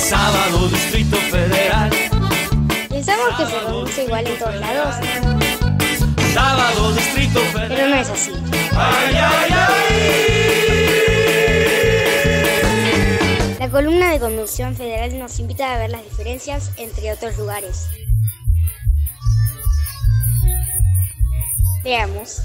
Sábado Distrito Federal. Pensamos que se pronuncia igual en todos lados, Sábado Distrito Federal. pero no es así. Ay, ay, ay. La columna de Conducción Federal nos invita a ver las diferencias entre otros lugares. Veamos.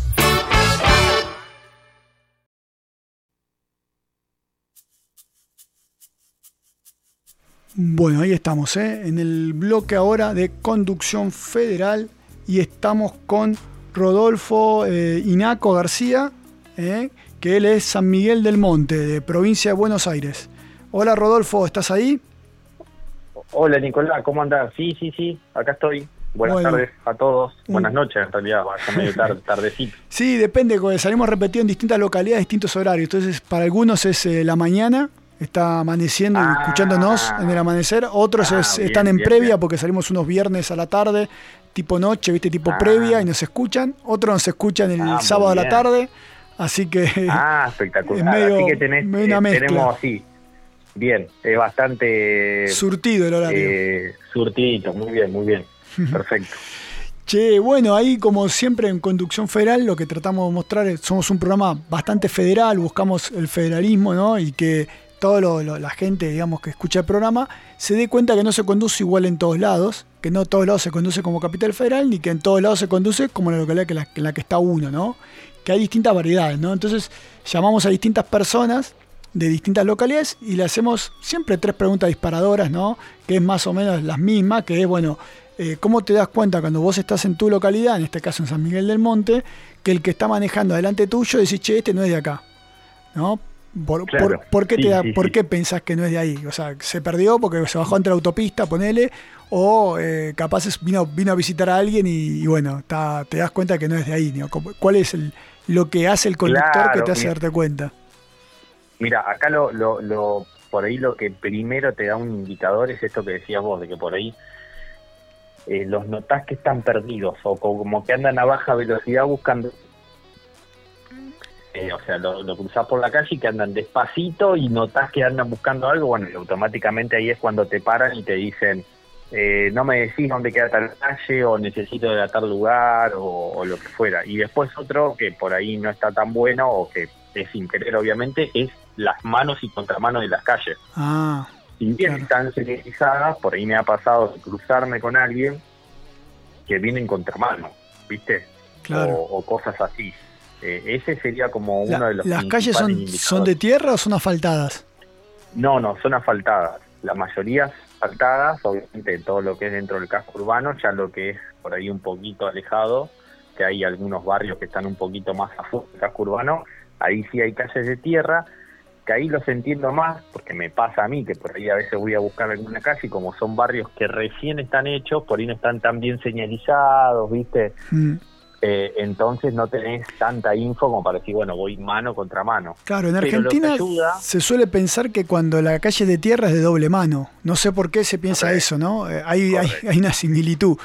Bueno, ahí estamos, en el bloque ahora de Conducción Federal y estamos con Rodolfo Inaco García, que él es San Miguel del Monte, de provincia de Buenos Aires. Hola Rodolfo, ¿estás ahí? Hola Nicolás, ¿cómo andás? Sí, acá estoy. Buenas tardes a todos. Buenas noches, en realidad, ya medio tardecito. Sí, depende, salimos repetidos en distintas localidades, distintos horarios. Entonces, para algunos es la mañana, está amaneciendo y escuchándonos en el amanecer. Otros están en previa porque salimos unos viernes a la tarde, tipo noche, ¿viste? Tipo previa, y nos escuchan. Otros nos escuchan el sábado a la tarde. Así que espectacular. Medio, así que tenemos así. Bien, es bastante surtido el horario. Surtidito, muy bien. Perfecto. Che, bueno, ahí como siempre en Conducción Federal lo que tratamos de mostrar es somos un programa bastante federal, buscamos el federalismo, ¿no? Y que toda la gente, digamos, que escucha el programa se dé cuenta que no se conduce igual en todos lados, que no en todos lados se conduce como Capital Federal, ni que en todos lados se conduce como en la localidad en la que está uno, ¿no? Que hay distintas variedades, ¿no? Entonces llamamos a distintas personas de distintas localidades y le hacemos siempre 3 preguntas disparadoras, ¿no? Que es más o menos las mismas, que es, bueno, ¿cómo te das cuenta cuando vos estás en tu localidad, en este caso en San Miguel del Monte, que el que está manejando adelante tuyo decís, che, este no es de acá, ¿no? ¿Por qué pensás que no es de ahí? O sea, ¿se perdió porque se bajó entre la autopista, ponele? O capaz vino a visitar a alguien y bueno, te das cuenta que no es de ahí, ¿no? ¿Cuál es lo que hace el conductor que te hace darte cuenta? Mira, acá por ahí lo que primero te da un indicador es esto que decías vos, de que por ahí los notás que están perdidos o como que andan a baja velocidad buscando. O sea, lo cruzás por la calle y que andan despacito y notás que andan buscando algo, bueno, y automáticamente ahí es cuando te paran y te dicen, no me decís dónde queda tal calle o necesito ir a tal lugar o lo que fuera. Y después otro que por ahí no está tan bueno o que es sin querer obviamente, es las manos y contramanos de las calles. Si bien están señalizadas, por ahí me ha pasado de cruzarme con alguien que viene en contramano, ¿viste? Claro. O cosas así. Ese sería como uno de los ¿Las calles son de tierra o son asfaltadas? No, son asfaltadas. La mayoría asfaltadas, obviamente todo lo que es dentro del casco urbano, ya lo que es por ahí un poquito alejado, que hay algunos barrios que están un poquito más afuera del casco urbano, ahí sí hay calles de tierra, que ahí los entiendo más, porque me pasa a mí, que por ahí a veces voy a buscar alguna calle, y como son barrios que recién están hechos, por ahí no están tan bien señalizados, ¿viste? Entonces no tenés tanta info como para decir, bueno, voy mano contra mano. Claro, en Argentina se suele pensar que cuando la calle es de tierra es de doble mano. No sé por qué se piensa eso, ¿no? Hay una similitud.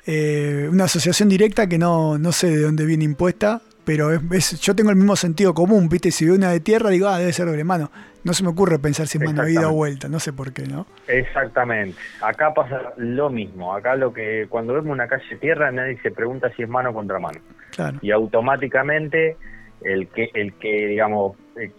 Una asociación directa que no sé de dónde viene impuesta, pero yo tengo el mismo sentido común, ¿viste? Si veo una de tierra, digo, debe ser doble mano. No se me ocurre pensar si es mano ida o vuelta, no sé por qué, ¿no? Exactamente. Acá pasa lo mismo. Acá cuando vemos una calle de tierra, nadie se pregunta si es mano o contra mano. Claro. Y automáticamente el que digamos,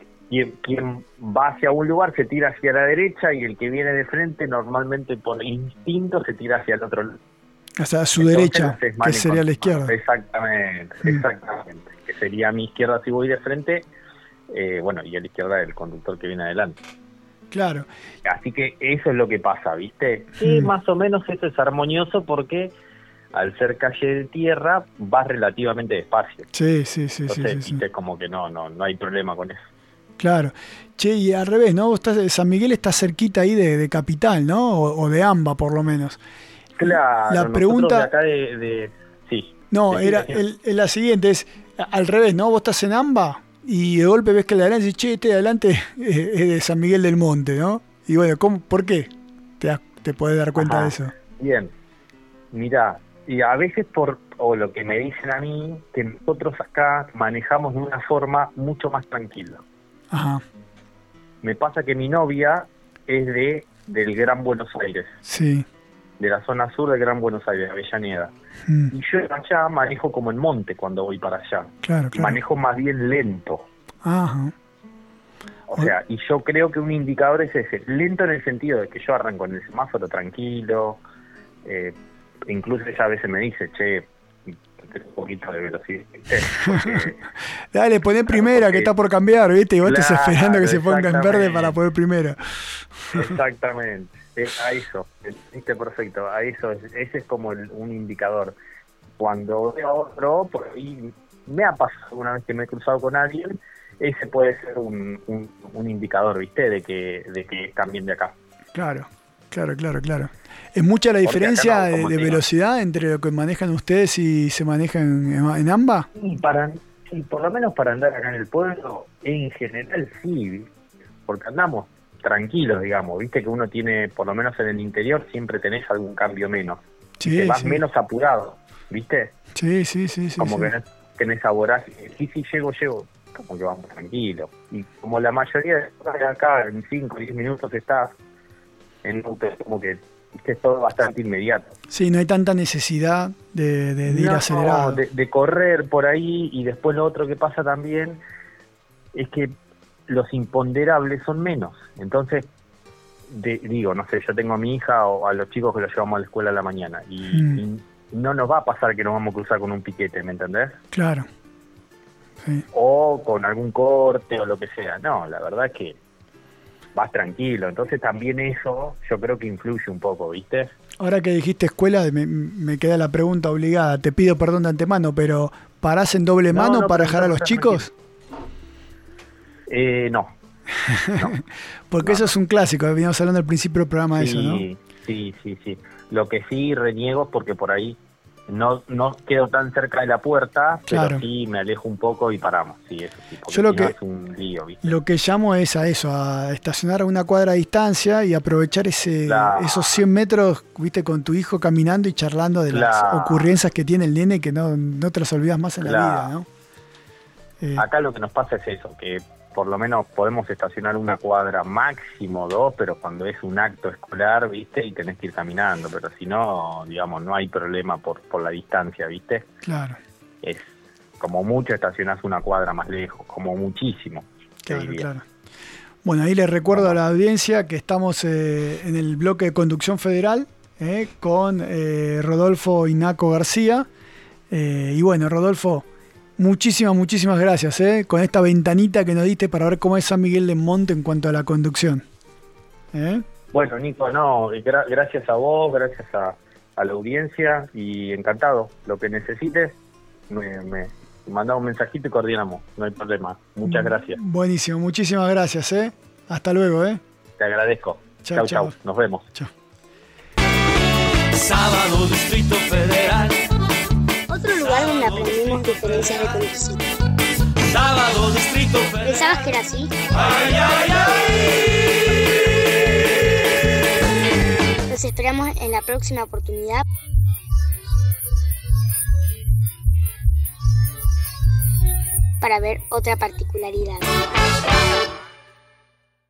quien va hacia un lugar se tira hacia la derecha y el que viene de frente normalmente por instinto se tira hacia el otro lado. O sea, a su derecha, que sería la izquierda. Exactamente. Que sería a mi izquierda si voy de frente, y a la izquierda del conductor que viene adelante. Claro. Así que eso es lo que pasa, ¿viste? Sí, más o menos eso es armonioso porque al ser calle de tierra vas relativamente despacio. Sí. Entonces, ¿viste? Como que no hay problema con eso. Claro. Che, y al revés, ¿no? San Miguel está cerquita ahí de Capital, ¿no? O de AMBA, por lo menos. Claro, la pregunta de acá sí. No, la siguiente es al revés, ¿no? Vos estás en AMBA y de golpe ves que el de adelante dice, che, este de adelante es de San Miguel del Monte, ¿no? Y bueno, ¿por qué te podés dar cuenta de eso? Bien, mirá, y a veces o lo que me dicen a mí, que nosotros acá manejamos de una forma mucho más tranquila. Ajá. Me pasa que mi novia es de del Gran Buenos Aires, Sí. de la zona sur del Gran Buenos Aires, Avellaneda. Mm. Y yo allá manejo como en monte cuando voy para allá. Claro, claro. Manejo más bien lento. Ajá. O sea, y yo creo que un indicador es ese, lento en el sentido de que yo arranco en el semáforo tranquilo, incluso ella a veces me dice, che, un poquito de velocidad, ¿viste? Porque, Dale, poné primera, que está por cambiar, ¿viste? Y vos estás Claro, esperando que se ponga en verde exactamente. para poner primera. exactamente, a eso, viste, perfecto, a eso, ese es como un indicador. Cuando veo a otro, por ahí me ha pasado una vez que me he cruzado con alguien, ese puede ser un indicador, ¿viste? De que es también de acá. Claro, claro, claro, claro. ¿Es mucha la Porque diferencia acá no, como de te digo. velocidad entre lo que manejan ustedes y se manejan en AMBA? Y por lo menos para andar acá en el pueblo, en general sí, porque andamos tranquilos, digamos, viste que uno tiene, por lo menos en el interior, siempre tenés algún cambio menos. Sí, Te vas sí. menos apurado, ¿viste? Sí, sí, sí, sí. Como sí. que no tenés a vorágine, sí, llego, como que vamos tranquilos. Y como la mayoría de cosas de acá, en 5 o 10 minutos estás en auto, como que es todo bastante inmediato. Sí, no hay tanta necesidad de ir No, acelerado. de correr por ahí. Y después lo otro que pasa también es que los imponderables son menos. Entonces, digo, no sé, yo tengo a mi hija o a los chicos que los llevamos a la escuela a la mañana y no nos va a pasar que nos vamos a cruzar con un piquete, ¿me entendés? Claro. Sí. O con algún corte o lo que sea. No, la verdad es que vas tranquilo. Entonces también eso yo creo que influye un poco, ¿viste? Ahora que dijiste escuela, me queda la pregunta obligada. Te pido perdón de antemano, pero ¿parás en doble mano No, para pero dejar a no, los chicos? No. Porque No. eso es un clásico, veníamos hablando al principio del programa de eso, ¿no? Sí. Lo que sí reniego es porque por ahí no quedo tan cerca de la puerta, Claro. pero sí me alejo un poco y paramos. Sí, eso sí, porque Yo lo si no que- es un lío, ¿viste? Lo que llamo es a eso, a estacionar a una cuadra de distancia y aprovechar Claro. esos 100 metros, viste, con tu hijo caminando y charlando de las Claro. ocurrencias que tiene el nene que no te las olvidas más en la Claro. vida, ¿no? Acá lo que nos pasa es eso, que por lo menos podemos estacionar una cuadra, máximo 2, pero cuando es un acto escolar, ¿viste? Y tenés que ir caminando, pero si no, digamos, no hay problema por la distancia, ¿viste? Claro, Es como mucho estacionás una cuadra más lejos, como muchísimo, te claro, diría. claro. Bueno, ahí les recuerdo a la audiencia que estamos en el bloque de conducción federal con Rodolfo Inaco García. Y bueno, Rodolfo, muchísimas gracias con esta ventanita que nos diste para ver cómo es San Miguel de Monte en cuanto a la conducción. Bueno, Nico, no, gracias a vos, gracias a la audiencia y encantado. Lo que necesites, me mandá un mensajito y coordinamos, no hay problema. Muchas gracias, Buenísimo, muchísimas gracias. Hasta luego. te agradezco. Chau, Chau, chau. nos vemos. Chao. Sábado Distrito Federal, Otro lugar donde aprendimos diferencias de conducción. sábado Distrito Federal. ¿Pensabas que era así? Ay, ay, ay. Los esperamos en la próxima oportunidad. Para ver otra particularidad.